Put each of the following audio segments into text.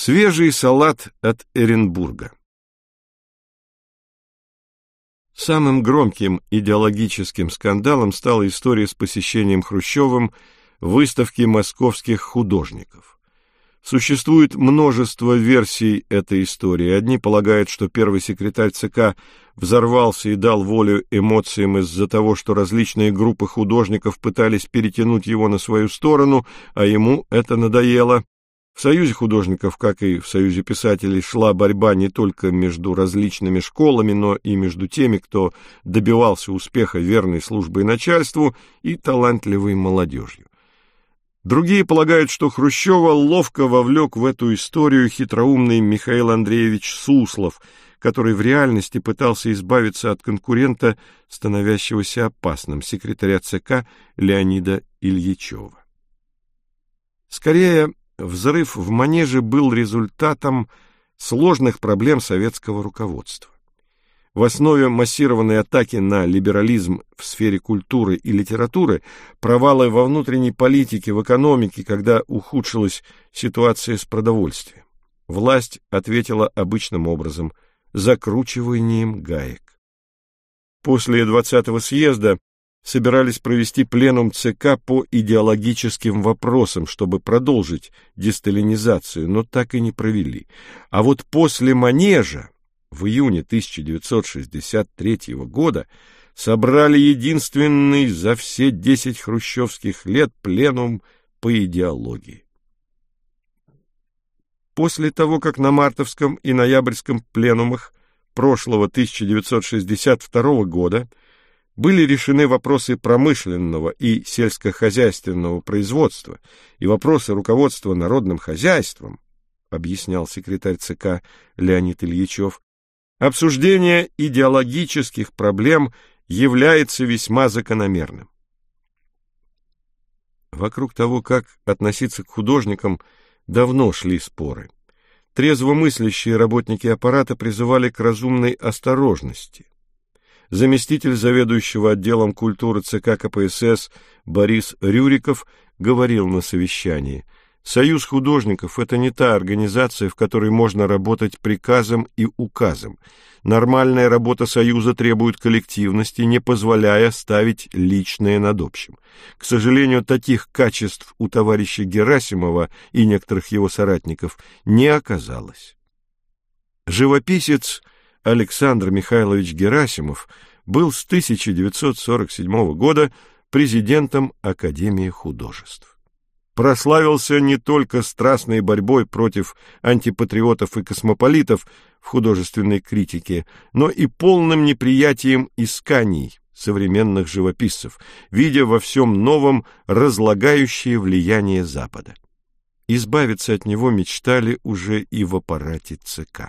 Свежий салат от Эренбурга. Самым громким идеологическим скандалом стала история с посещением Хрущевым выставки московских художников. Существует множество версий этой истории. Одни полагают, что первый секретарь ЦК взорвался и дал волю эмоциям из-за того, что различные группы художников пытались перетянуть его на свою сторону, а ему это надоело. В Союзе художников, как и в Союзе писателей, шла борьба не только между различными школами, но и между теми, кто добивался успеха верной службой начальству, и талантливой молодежью. Другие полагают, что Хрущева ловко вовлек в эту историю хитроумный Михаил Андреевич Суслов, который в реальности пытался избавиться от конкурента, становящегося опасным, секретаря ЦК Леонида Ильичева. Скорее, взрыв в Манеже был результатом сложных проблем советского руководства. В основе массированной атаки на либерализм в сфере культуры и литературы, провалы во внутренней политике, в экономике, когда ухудшилась ситуация с продовольствием. Власть ответила обычным образом – закручиванием гаек. После 20-го съезда собирались провести пленум ЦК по идеологическим вопросам, чтобы продолжить десталинизацию, но так и не провели. А вот после Манежа, в июне 1963 года, собрали единственный за все 10 хрущевских лет пленум по идеологии. После того, как на мартовском и ноябрьском пленумах прошлого 1962 года были решены вопросы промышленного и сельскохозяйственного производства и вопросы руководства народным хозяйством, объяснял секретарь ЦК Леонид Ильичев, обсуждение идеологических проблем является весьма закономерным. Вокруг того, как относиться к художникам, давно шли споры. Трезвомыслящие работники аппарата призывали к разумной осторожности. Заместитель заведующего отделом культуры ЦК КПСС Борис Рюриков говорил на совещании: «Союз художников – это не та организация, в которой можно работать приказом и указом. Нормальная работа Союза требует коллективности, не позволяя ставить личное над общим. К сожалению, таких качеств у товарища Герасимова и некоторых его соратников не оказалось». Живописец Александр Михайлович Герасимов был с 1947 года президентом Академии художеств. Прославился не только страстной борьбой против антипатриотов и космополитов в художественной критике, но и полным неприятием исканий современных живописцев, видя во всем новом разлагающее влияние Запада. Избавиться от него мечтали уже и в аппарате ЦК.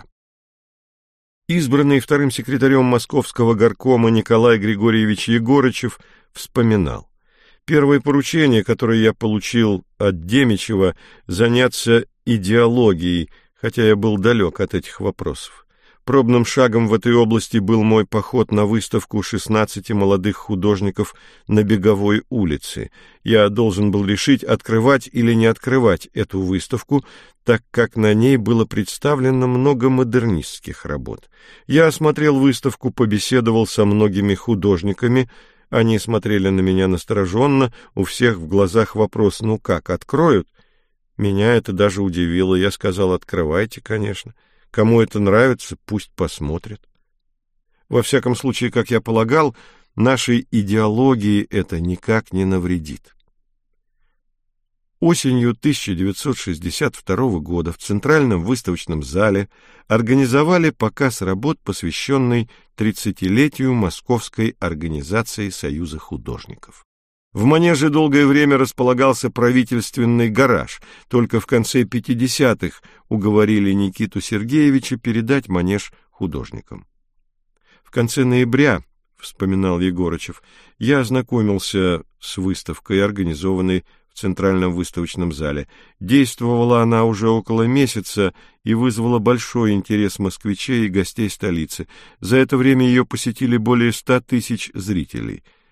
Избранный вторым секретарем Московского горкома Николай Григорьевич Егорычев вспоминал: «Первое поручение, которое я получил от Демичева, заняться идеологией, хотя я был далек от этих вопросов. Пробным шагом в этой области был мой поход на выставку 16 молодых художников на Беговой улице. Я должен был решить, открывать или не открывать эту выставку, так как на ней было представлено много модернистских работ. Я осмотрел выставку, побеседовал со многими художниками. Они смотрели на меня настороженно, у всех в глазах вопрос: «Ну как, откроют?» Меня это даже удивило. Я сказал: «Открывайте, конечно. Кому это нравится, пусть посмотрят». Во всяком случае, как я полагал, нашей идеологии это никак не навредит. Осенью 1962 года в Центральном выставочном зале организовали показ работ, посвященный 30-летию Московской организации Союза художников. В Манеже долгое время располагался правительственный гараж. Только в конце 50-х уговорили Никиту Сергеевича передать Манеж художникам. В конце ноября, вспоминал Егорычев, я ознакомился с выставкой, организованной в Центральном выставочном зале. Действовала она уже около месяца и вызвала большой интерес москвичей и гостей столицы. За это время ее посетили более 100 тысяч зрителей.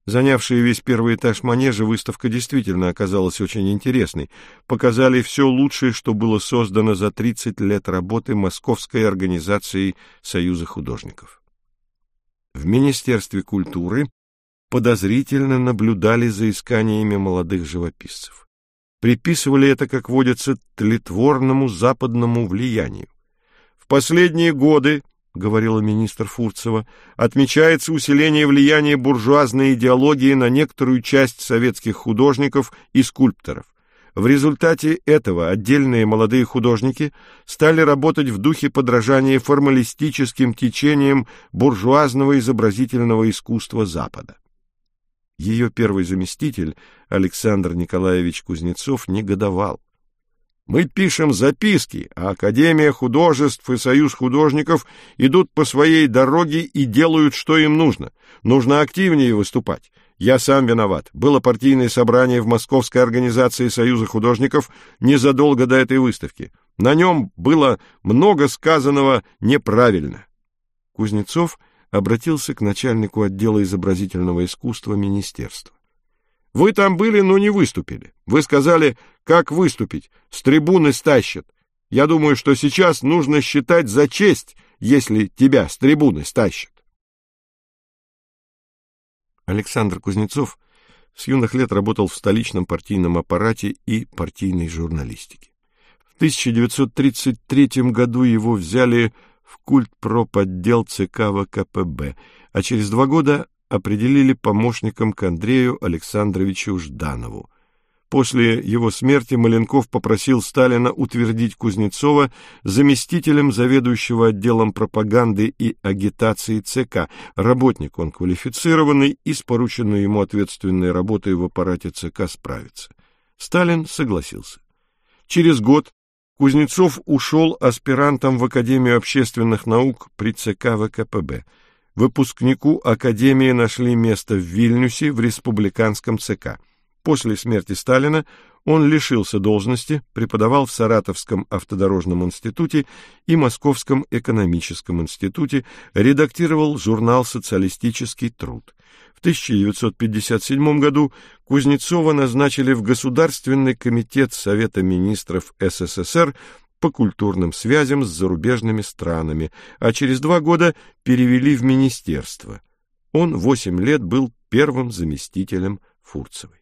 Занявшая весь первый этаж манежа, выставка действительно оказалась очень интересной. Показали все лучшее, что было создано за 30 лет работы Московской организации Союза художников. В Министерстве культуры подозрительно наблюдали за исканиями молодых живописцев. Приписывали это, как водится, тлетворному западному влиянию. В последние годы, говорила министр Фурцева, отмечается усиление влияния буржуазной идеологии на некоторую часть советских художников и скульпторов. В результате этого отдельные молодые художники стали работать в духе подражания формалистическим течениям буржуазного изобразительного искусства Запада. Ее первый заместитель, Александр Николаевич Кузнецов, негодовал. «Мы пишем записки, а Академия художеств и Союз художников идут по своей дороге и делают, что им нужно. Нужно активнее выступать. Я сам виноват. Было партийное собрание в Московской организации Союза художников незадолго до этой выставки. На нем было много сказанного неправильно». Кузнецов обратился к начальнику отдела изобразительного искусства министерства. «Вы там были, но не выступили. Вы сказали, как выступить, с трибуны стащат. Я думаю, что сейчас нужно считать за честь, если тебя с трибуны стащат». Александр Кузнецов с юных лет работал в столичном партийном аппарате и партийной журналистике. В 1933 году его взяли в культпропотдел ЦК ВКПБ, а через 2 года определили помощником к Андрею Александровичу Жданову. После его смерти Маленков попросил Сталина утвердить Кузнецова заместителем заведующего отделом пропаганды и агитации ЦК. Работник он квалифицированный и с порученной ему ответственной работой в аппарате ЦК справится. Сталин согласился. Через год Кузнецов ушел аспирантом в Академию общественных наук при ЦК ВКПБ. Выпускнику Академии нашли место в Вильнюсе в республиканском ЦК. После смерти Сталина он лишился должности, преподавал в Саратовском автодорожном институте и Московском экономическом институте, редактировал журнал «Социалистический труд». В 1957 году Кузнецова назначили в Государственный комитет Совета министров СССР по культурным связям с зарубежными странами, а через 2 года перевели в министерство. Он 8 лет был первым заместителем Фурцевой.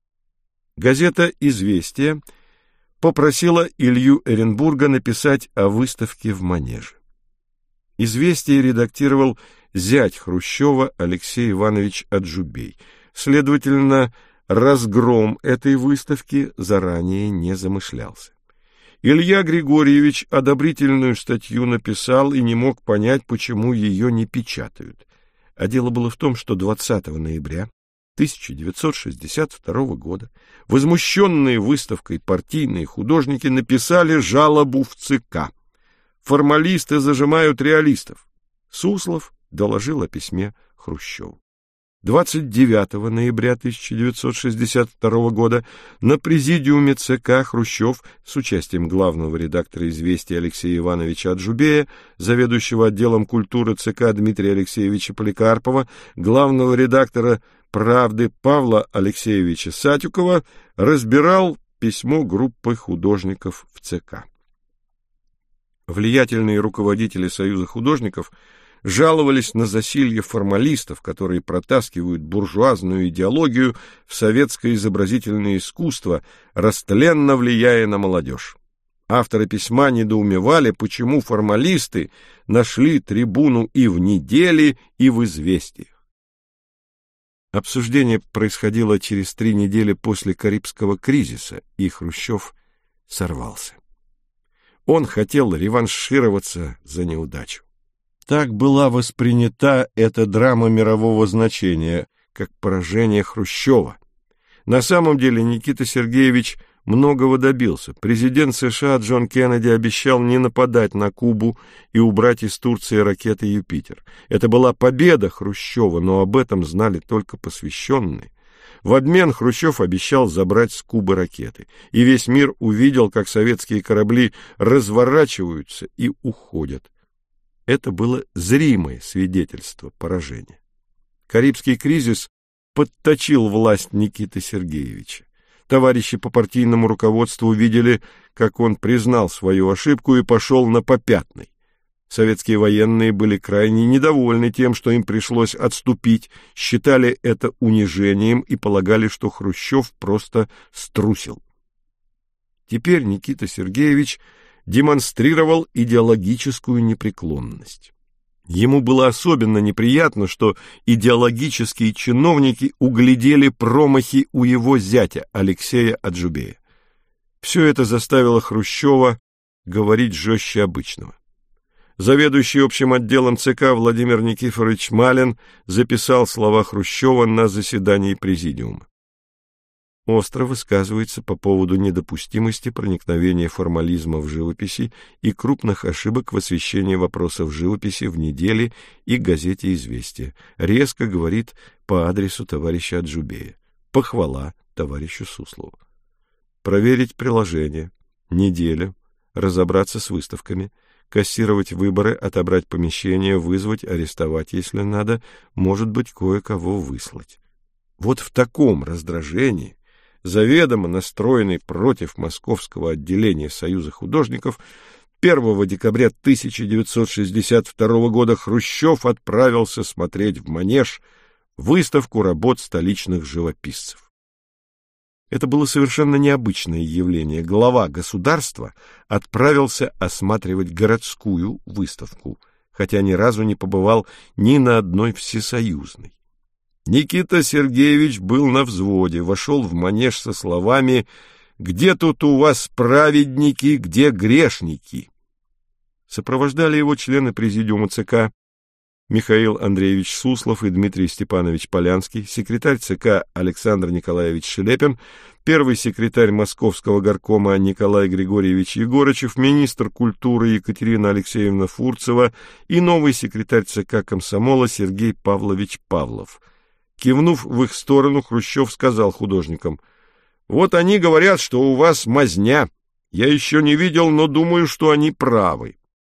Газета «Известия» попросила Илью Эренбурга написать о выставке в Манеже. «Известия» редактировал зять Хрущева Алексей Иванович Аджубей. Следовательно, разгром этой выставки заранее не замышлялся. Илья Григорьевич одобрительную статью написал и не мог понять, почему ее не печатают. А дело было в том, что 20 ноября 1962 года возмущенные выставкой партийные художники написали жалобу в ЦК. Формалисты зажимают реалистов. Суслов доложил о письме Хрущеву. 29 ноября 1962 года на президиуме ЦК Хрущев с участием главного редактора «Известий» Алексея Ивановича Аджубея, заведующего отделом культуры ЦК Дмитрия Алексеевича Поликарпова, главного редактора «Правды» Павла Алексеевича Сатюкова разбирал письмо группы художников в ЦК. Влиятельные руководители Союза художников жаловались на засилье формалистов, которые протаскивают буржуазную идеологию в советское изобразительное искусство, растленно влияя на молодежь. Авторы письма недоумевали, почему формалисты нашли трибуну и в «Неделе», и в «Известиях». Обсуждение происходило через 3 недели после Карибского кризиса, и Хрущев сорвался. Он хотел реваншироваться за неудачу. Так была воспринята эта драма мирового значения, как поражение Хрущева. На самом деле Никита Сергеевич многого добился. Президент США Джон Кеннеди обещал не нападать на Кубу и убрать из Турции ракеты «Юпитер». Это была победа Хрущева, но об этом знали только посвященные. В обмен Хрущев обещал забрать с Кубы ракеты, и весь мир увидел, как советские корабли разворачиваются и уходят. Это было зримое свидетельство поражения. Карибский кризис подточил власть Никиты Сергеевича. Товарищи по партийному руководству видели, как он признал свою ошибку и пошел на попятный. Советские военные были крайне недовольны тем, что им пришлось отступить, считали это унижением и полагали, что Хрущев просто струсил. Теперь Никита Сергеевич демонстрировал идеологическую непреклонность. Ему было особенно неприятно, что идеологические чиновники углядели промахи у его зятя Алексея Аджубея. Все это заставило Хрущева говорить жестче обычного. Заведующий общим отделом ЦК Владимир Никифорович Малин записал слова Хрущева на заседании президиума. Остро высказывается по поводу недопустимости проникновения формализма в живописи и крупных ошибок в освещении вопросов живописи в «Неделе» и газете «Известия». Резко говорит по адресу товарища Аджубея. Похвала товарищу Суслову. Проверить приложение, «Неделю», разобраться с выставками, кассировать выборы, отобрать помещение, вызвать, арестовать, если надо, может быть, кое-кого выслать. Вот в таком раздражении, заведомо настроенный против московского отделения Союза художников, 1 декабря 1962 года Хрущев отправился смотреть в Манеж выставку работ столичных живописцев. Это было совершенно необычное явление. Глава государства отправился осматривать городскую выставку, хотя ни разу не побывал ни на одной всесоюзной. Никита Сергеевич был на взводе, вошел в Манеж со словами «Где тут у вас праведники, где грешники?». Сопровождали его члены президиума ЦК Михаил Андреевич Суслов и Дмитрий Степанович Полянский, секретарь ЦК Александр Николаевич Шелепин, первый секретарь Московского горкома Николай Григорьевич Егорычев, министр культуры Екатерина Алексеевна Фурцева и новый секретарь ЦК комсомола Сергей Павлович Павлов. Кивнув в их сторону, Хрущев сказал художникам: «Вот они говорят, что у вас мазня. Я еще не видел, но думаю, что они правы».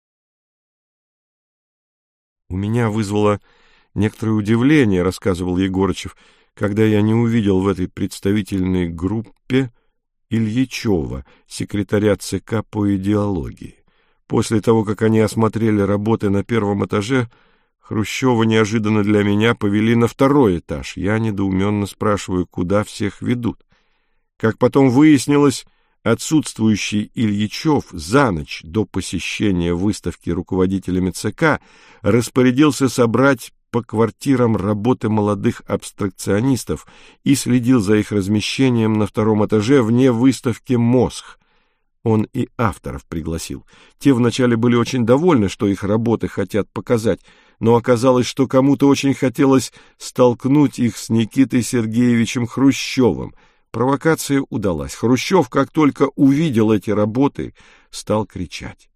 «У меня вызвало некоторое удивление, — рассказывал Егорычев, — когда я не увидел в этой представительной группе Ильичева, секретаря ЦК по идеологии. После того, как они осмотрели работы на первом этаже, Хрущева неожиданно для меня повели на второй этаж. Я недоуменно спрашиваю, куда всех ведут. Как потом выяснилось, отсутствующий Ильичев за ночь до посещения выставки руководителями ЦК распорядился собрать по квартирам работы молодых абстракционистов и следил за их размещением на втором этаже вне выставки «Мосх». Он и авторов пригласил. Те вначале были очень довольны, что их работы хотят показать, но оказалось, что кому-то очень хотелось столкнуть их с Никитой Сергеевичем Хрущевым. Провокация удалась. Хрущев, как только увидел эти работы, стал кричать.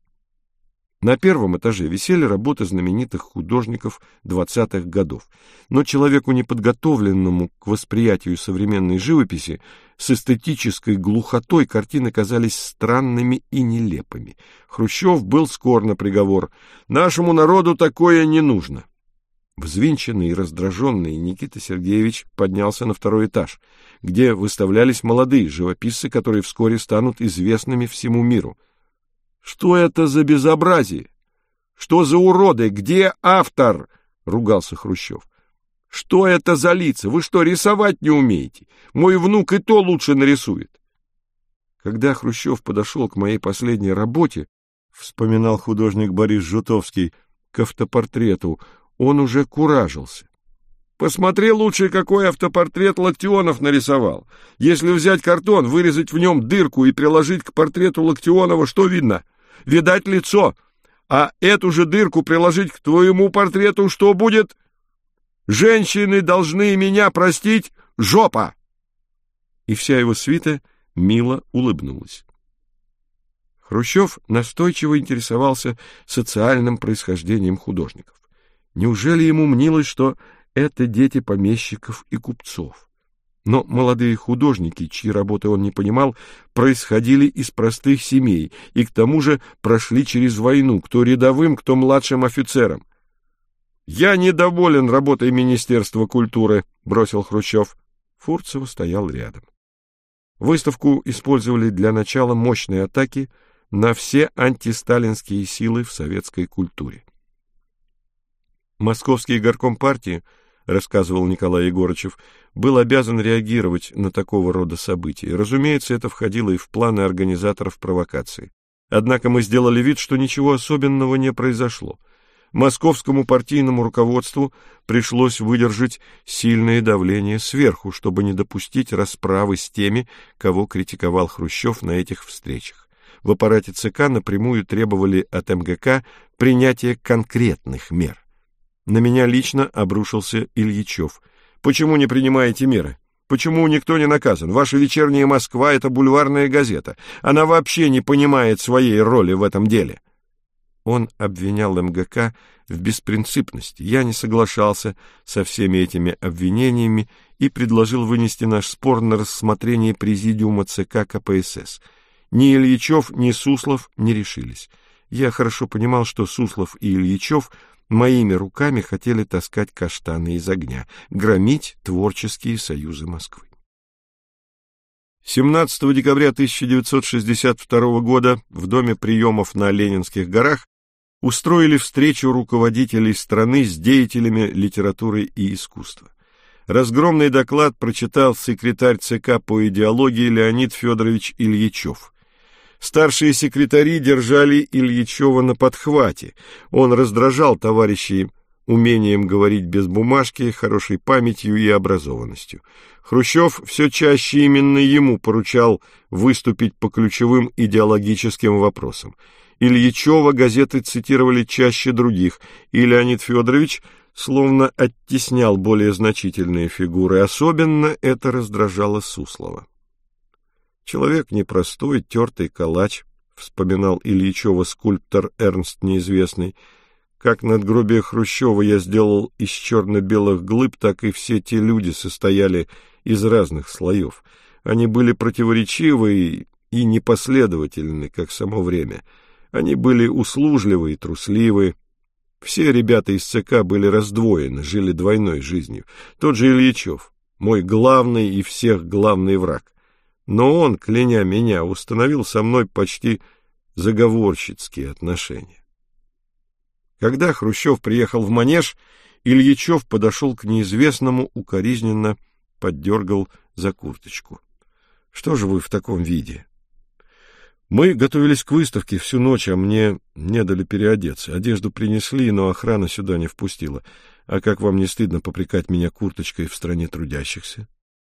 На первом этаже висели работы знаменитых художников 20-х годов, но человеку, неподготовленному к восприятию современной живописи, с эстетической глухотой картины казались странными и нелепыми. Хрущев был скор на приговор: «Нашему народу такое не нужно». Взвинченный и раздраженный Никита Сергеевич поднялся на второй этаж, где выставлялись молодые живописцы, которые вскоре станут известными всему миру. «Что это за безобразие? Что за уроды? Где автор?» — ругался Хрущев. «Что это за лица? Вы что, рисовать не умеете? Мой внук и то лучше нарисует». Когда Хрущев подошел к моей последней работе, вспоминал художник Борис Жутовский, к автопортрету, он уже куражился. «Посмотри лучше, какой автопортрет Локтионов нарисовал. Если взять картон, вырезать в нем дырку и приложить к портрету Локтионова, что видно? Видать лицо. А эту же дырку приложить к твоему портрету, что будет? Женщины должны меня простить, жопа!» И вся его свита мило улыбнулась. Хрущев настойчиво интересовался социальным происхождением художников. Неужели ему мнилось, что это дети помещиков и купцов? Но молодые художники, чьи работы он не понимал, происходили из простых семей и к тому же прошли через войну, кто рядовым, кто младшим офицером. «Я недоволен работой Министерства культуры», — бросил Хрущев. Фурцева стоял рядом. Выставку использовали для начала мощной атаки на все антисталинские силы в советской культуре. Московский горком партии, рассказывал Николай Егорычев, был обязан реагировать на такого рода события. Разумеется, это входило и в планы организаторов провокации. Однако мы сделали вид, что ничего особенного не произошло. Московскому партийному руководству пришлось выдержать сильное давление сверху, чтобы не допустить расправы с теми, кого критиковал Хрущев на этих встречах. В аппарате ЦК напрямую требовали от МГК принятия конкретных мер. На меня лично обрушился Ильичев. «Почему не принимаете меры? Почему никто не наказан? Ваша «Вечерняя Москва» — это бульварная газета. Она вообще не понимает своей роли в этом деле». Он обвинял МГК в беспринципности. Я не соглашался со всеми этими обвинениями и предложил вынести наш спор на рассмотрение президиума ЦК КПСС. Ни Ильичев, ни Суслов не решились. Я хорошо понимал, что Суслов и Ильичев моими руками хотели таскать каштаны из огня, громить творческие союзы Москвы. 17 декабря 1962 года в Доме приемов на Ленинских горах устроили встречу руководителей страны с деятелями литературы и искусства. Разгромный доклад прочитал секретарь ЦК по идеологии Леонид Федорович Ильичев. Старшие секретари держали Ильичева на подхвате. Он раздражал товарищей умением говорить без бумажки, хорошей памятью и образованностью. Хрущев все чаще именно ему поручал выступить по ключевым идеологическим вопросам. Ильичева газеты цитировали чаще других, и Леонид Федорович словно оттеснял более значительные фигуры. Особенно это раздражало Суслова. «Человек непростой, тертый калач», — вспоминал Ильичева скульптор Эрнст Неизвестный. «Как надгробие Хрущева я сделал из черно-белых глыб, так и все те люди состояли из разных слоев. Они были противоречивы и непоследовательны, как само время. Они были услужливы и трусливы. Все ребята из ЦК были раздвоены, жили двойной жизнью. Тот же Ильичев, мой главный и всех главный враг. Но он, кляня меня, установил со мной почти заговорщицкие отношения». Когда Хрущев приехал в Манеж, Ильичев подошел к Неизвестному, укоризненно поддергал за курточку. «Что же вы в таком виде?» «Мы готовились к выставке всю ночь, а мне не дали переодеться. Одежду принесли, но охрана сюда не впустила. А как вам не стыдно попрекать меня курточкой в стране трудящихся?»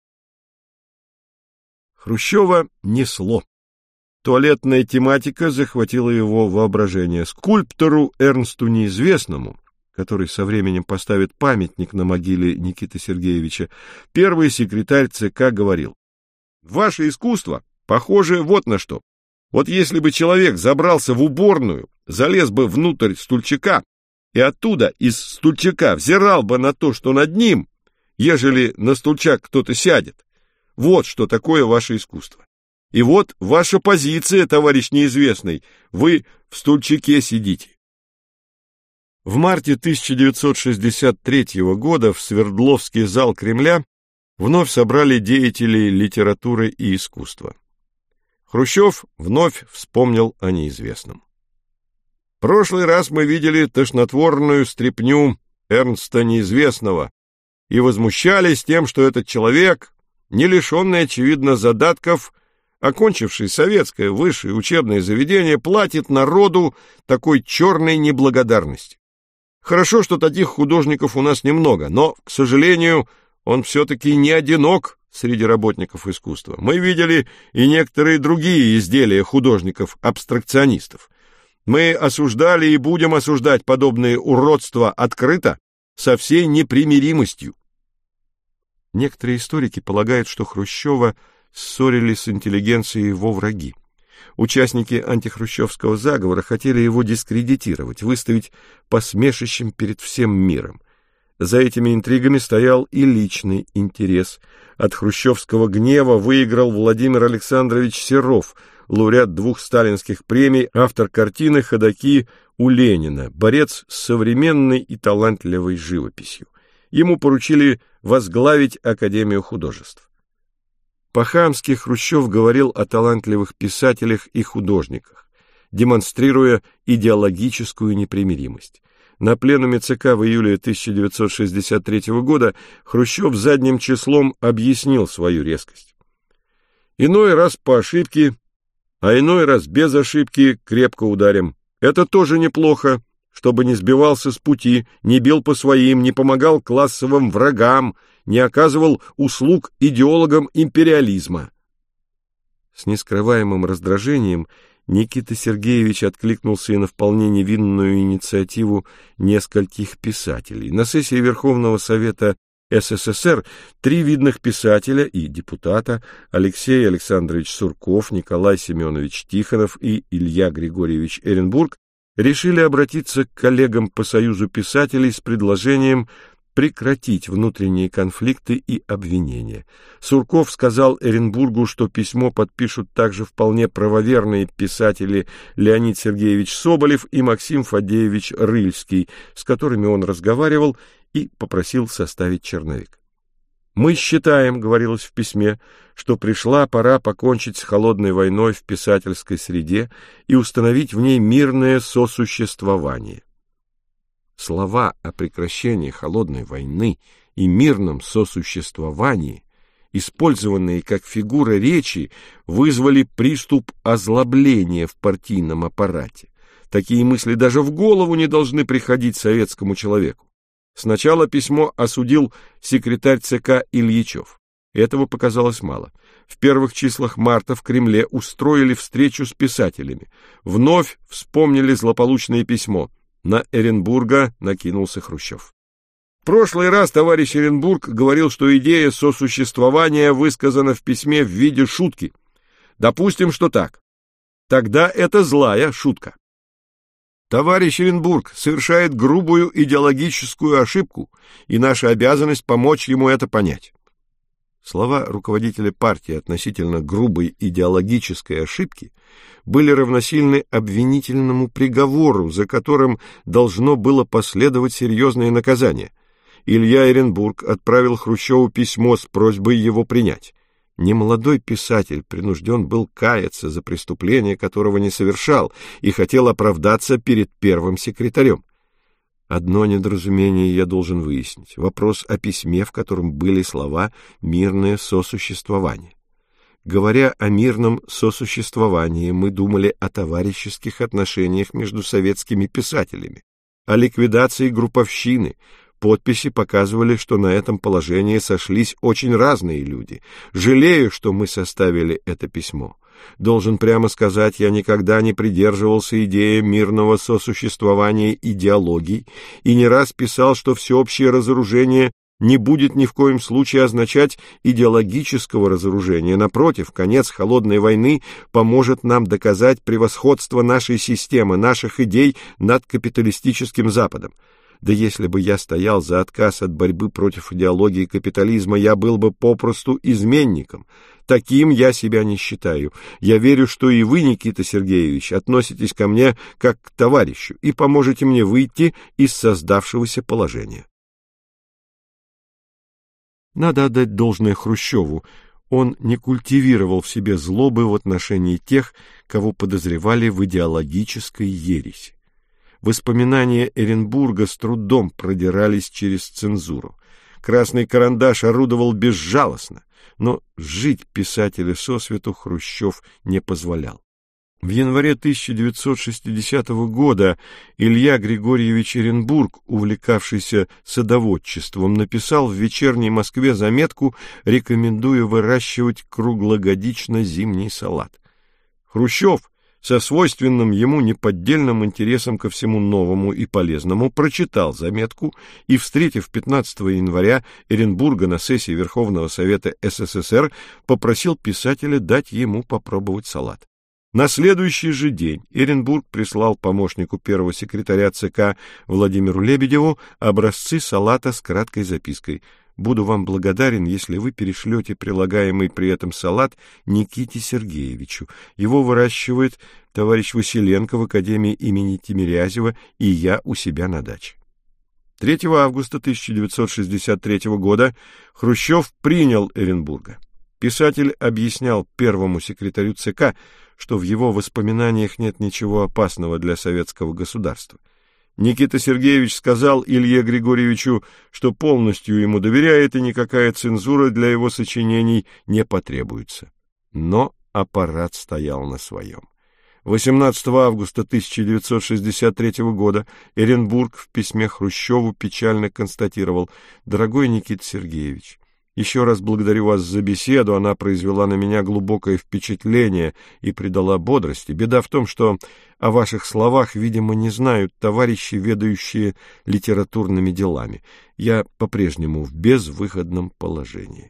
Хрущева несло. Туалетная тематика захватила его воображение. Скульптору Эрнсту Неизвестному, который со временем поставит памятник на могиле Никиты Сергеевича, первый секретарь ЦК говорил: «Ваше искусство похоже вот на что. Вот если бы человек забрался в уборную, залез бы внутрь стульчака и оттуда из стульчака взирал бы на то, что над ним, ежели на стульчак кто-то сядет. Вот что такое ваше искусство. И вот ваша позиция, товарищ Неизвестный, вы в стульчаке сидите». В марте 1963 года в Свердловский зал Кремля вновь собрали деятелей литературы и искусства. Хрущев вновь вспомнил о Неизвестном. «В прошлый раз мы видели тошнотворную стряпню Эрнста Неизвестного и возмущались тем, что этот человек, не лишенный, очевидно, задатков, окончивший советское высшее учебное заведение, платит народу такой черной неблагодарности. Хорошо, что таких художников у нас немного, но, к сожалению, он все-таки не одинок среди работников искусства. Мы видели и некоторые другие изделия художников-абстракционистов. Мы осуждали и будем осуждать подобные уродства открыто, со всей непримиримостью». Некоторые историки полагают, что Хрущева ссорили с интеллигенцией его враги. Участники антихрущевского заговора хотели его дискредитировать, выставить посмешищем перед всем миром. За этими интригами стоял и личный интерес. От хрущевского гнева выиграл Владимир Александрович Серов. лауреат 2 сталинских премий, автор картины «Ходоки у Ленина», борец с современной и талантливой живописью. Ему поручили возглавить Академию художеств. По-хамски Хрущев говорил о талантливых писателях и художниках, демонстрируя идеологическую непримиримость. На пленуме ЦК в июле 1963 года Хрущев задним числом объяснил свою резкость. «Иной раз по ошибке, а иной раз без ошибки крепко ударим. Это тоже неплохо, чтобы не сбивался с пути, не бил по своим, не помогал классовым врагам, не оказывал услуг идеологам империализма». С нескрываемым раздражением Никита Сергеевич откликнулся и на вполне невинную инициативу нескольких писателей. На сессии Верховного Совета СССР 3 видных писателя и депутата Алексей Александрович Сурков, Николай Семенович Тихонов и Илья Григорьевич Эренбург решили обратиться к коллегам по Союзу писателей с предложением прекратить внутренние конфликты и обвинения. Сурков сказал Эренбургу, что письмо подпишут также вполне правоверные писатели Леонид Сергеевич Соболев и Максим Фадеевич Рыльский, с которыми он разговаривал, и попросил составить черновик. «Мы считаем, — говорилось в письме, — что пришла пора покончить с холодной войной в писательской среде и установить в ней мирное сосуществование». Слова о прекращении холодной войны и мирном сосуществовании, использованные как фигура речи, вызвали приступ озлобления в партийном аппарате. Такие мысли даже в голову не должны приходить советскому человеку. Сначала письмо осудил секретарь ЦК Ильичев. Этого показалось мало. В первых числах марта в Кремле устроили встречу с писателями. Вновь вспомнили злополучное письмо. На Эренбурга накинулся Хрущев. В прошлый раз товарищ Эренбург говорил, что идея сосуществования высказана в письме в виде шутки. Допустим, что так. Тогда это злая шутка. Товарищ Эренбург совершает грубую идеологическую ошибку, и наша обязанность помочь ему это понять. Слова руководителя партии относительно грубой идеологической ошибки были равносильны обвинительному приговору, за которым должно было последовать серьезное наказание. Илья Эренбург отправил Хрущеву письмо с просьбой его принять. Немолодой писатель принужден был каяться за преступление, которого не совершал, и хотел оправдаться перед первым секретарем. Одно недоразумение я должен выяснить. Вопрос о письме, в котором были слова «мирное сосуществование». Говоря о мирном сосуществовании, мы думали о товарищеских отношениях между советскими писателями, о ликвидации групповщины. Подписи показывали, что на этом положении сошлись очень разные люди. Жалею, что мы составили это письмо. Должен прямо сказать, я никогда не придерживался идеи мирного сосуществования идеологий и не раз писал, что всеобщее разоружение не будет ни в коем случае означать идеологического разоружения. Напротив, конец холодной войны поможет нам доказать превосходство нашей системы, наших идей над капиталистическим Западом. Да если бы я стоял за отказ от борьбы против идеологии капитализма, я был бы попросту изменником. Таким я себя не считаю. Я верю, что и вы, Никита Сергеевич, относитесь ко мне как к товарищу и поможете мне выйти из создавшегося положения. Надо отдать должное Хрущеву. Он не культивировал в себе злобы в отношении тех, кого подозревали в идеологической ереси. Воспоминания Эренбурга с трудом продирались через цензуру. Красный карандаш орудовал безжалостно, но жить писателю сосвету Хрущев не позволял. В январе 1960 года Илья Григорьевич Эренбург, увлекавшийся садоводчеством, написал в «Вечерней Москве» заметку, рекомендуя выращивать круглогодично зимний салат. Хрущев, со свойственным ему неподдельным интересом ко всему новому и полезному, прочитал заметку и, встретив 15 января Эренбурга на сессии Верховного Совета СССР, попросил писателя дать ему попробовать салат. На следующий же день Эренбург прислал помощнику первого секретаря ЦК Владимиру Лебедеву образцы салата с краткой запиской: Буду вам благодарен, если вы перешлете прилагаемый при этом салат Никите Сергеевичу. Его выращивает товарищ Василенко в Академии имени Тимирязева и я у себя на даче. 3 августа 1963 года Хрущев принял Эренбурга. Писатель объяснял первому секретарю ЦК, что в его воспоминаниях нет ничего опасного для советского государства. Никита Сергеевич сказал Илье Григорьевичу, что полностью ему доверяет и никакая цензура для его сочинений не потребуется. Но аппарат стоял на своем. 18 августа 1963 года Эренбург в письме Хрущеву печально констатировал: «Дорогой Никита Сергеевич, еще раз благодарю вас за беседу, она произвела на меня глубокое впечатление и придала бодрости. Беда в том, что о ваших словах, видимо, не знают товарищи, ведающие литературными делами. Я по-прежнему в безвыходном положении».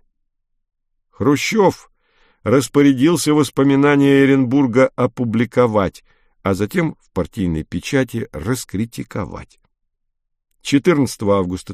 Хрущев распорядился воспоминания Эренбурга опубликовать, а затем в партийной печати раскритиковать. 14 августа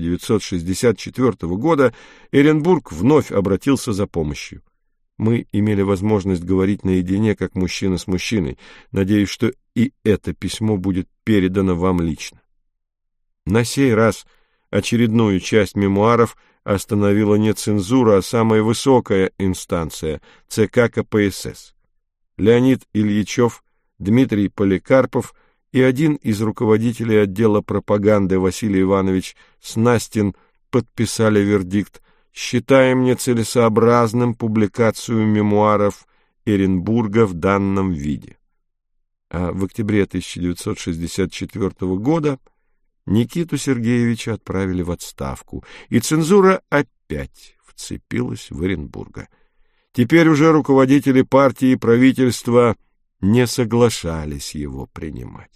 1964 года Эренбург вновь обратился за помощью. Мы имели возможность говорить наедине, как мужчина с мужчиной. Надеюсь, что и это письмо будет передано вам лично. На сей раз очередную часть мемуаров остановила не цензура, а самая высокая инстанция – ЦК КПСС. Леонид Ильичев, Дмитрий Поликарпов и один из руководителей отдела пропаганды Василий Иванович Снастин подписали вердикт: «Считаем нецелесообразным публикацию мемуаров Эренбурга в данном виде». А в октябре 1964 года Никиту Сергеевича отправили в отставку, и цензура опять вцепилась в Эренбурга. Теперь уже руководители партии и правительства не соглашались его принимать.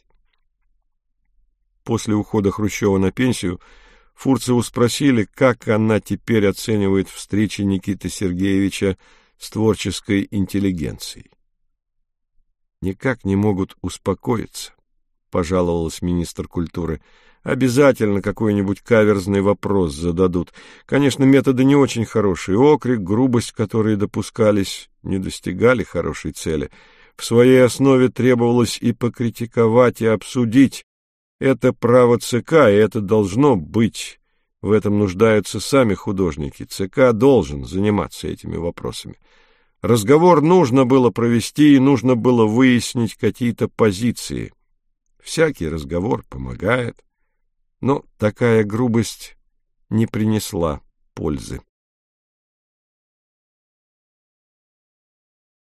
После ухода Хрущева на пенсию Фурцеву спросили, как она теперь оценивает встречи Никиты Сергеевича с творческой интеллигенцией. «Никак не могут успокоиться», — пожаловалась министр культуры. «Обязательно какой-нибудь каверзный вопрос зададут. Конечно, методы не очень хорошие. Окрик, грубость, которые допускались, не достигали хорошей цели. В своей основе требовалось и покритиковать, и обсудить. Это право ЦК, и это должно быть. В этом нуждаются сами художники. ЦК должен заниматься этими вопросами. Разговор нужно было провести, и нужно было выяснить какие-то позиции. Всякий разговор помогает, но такая грубость не принесла пользы».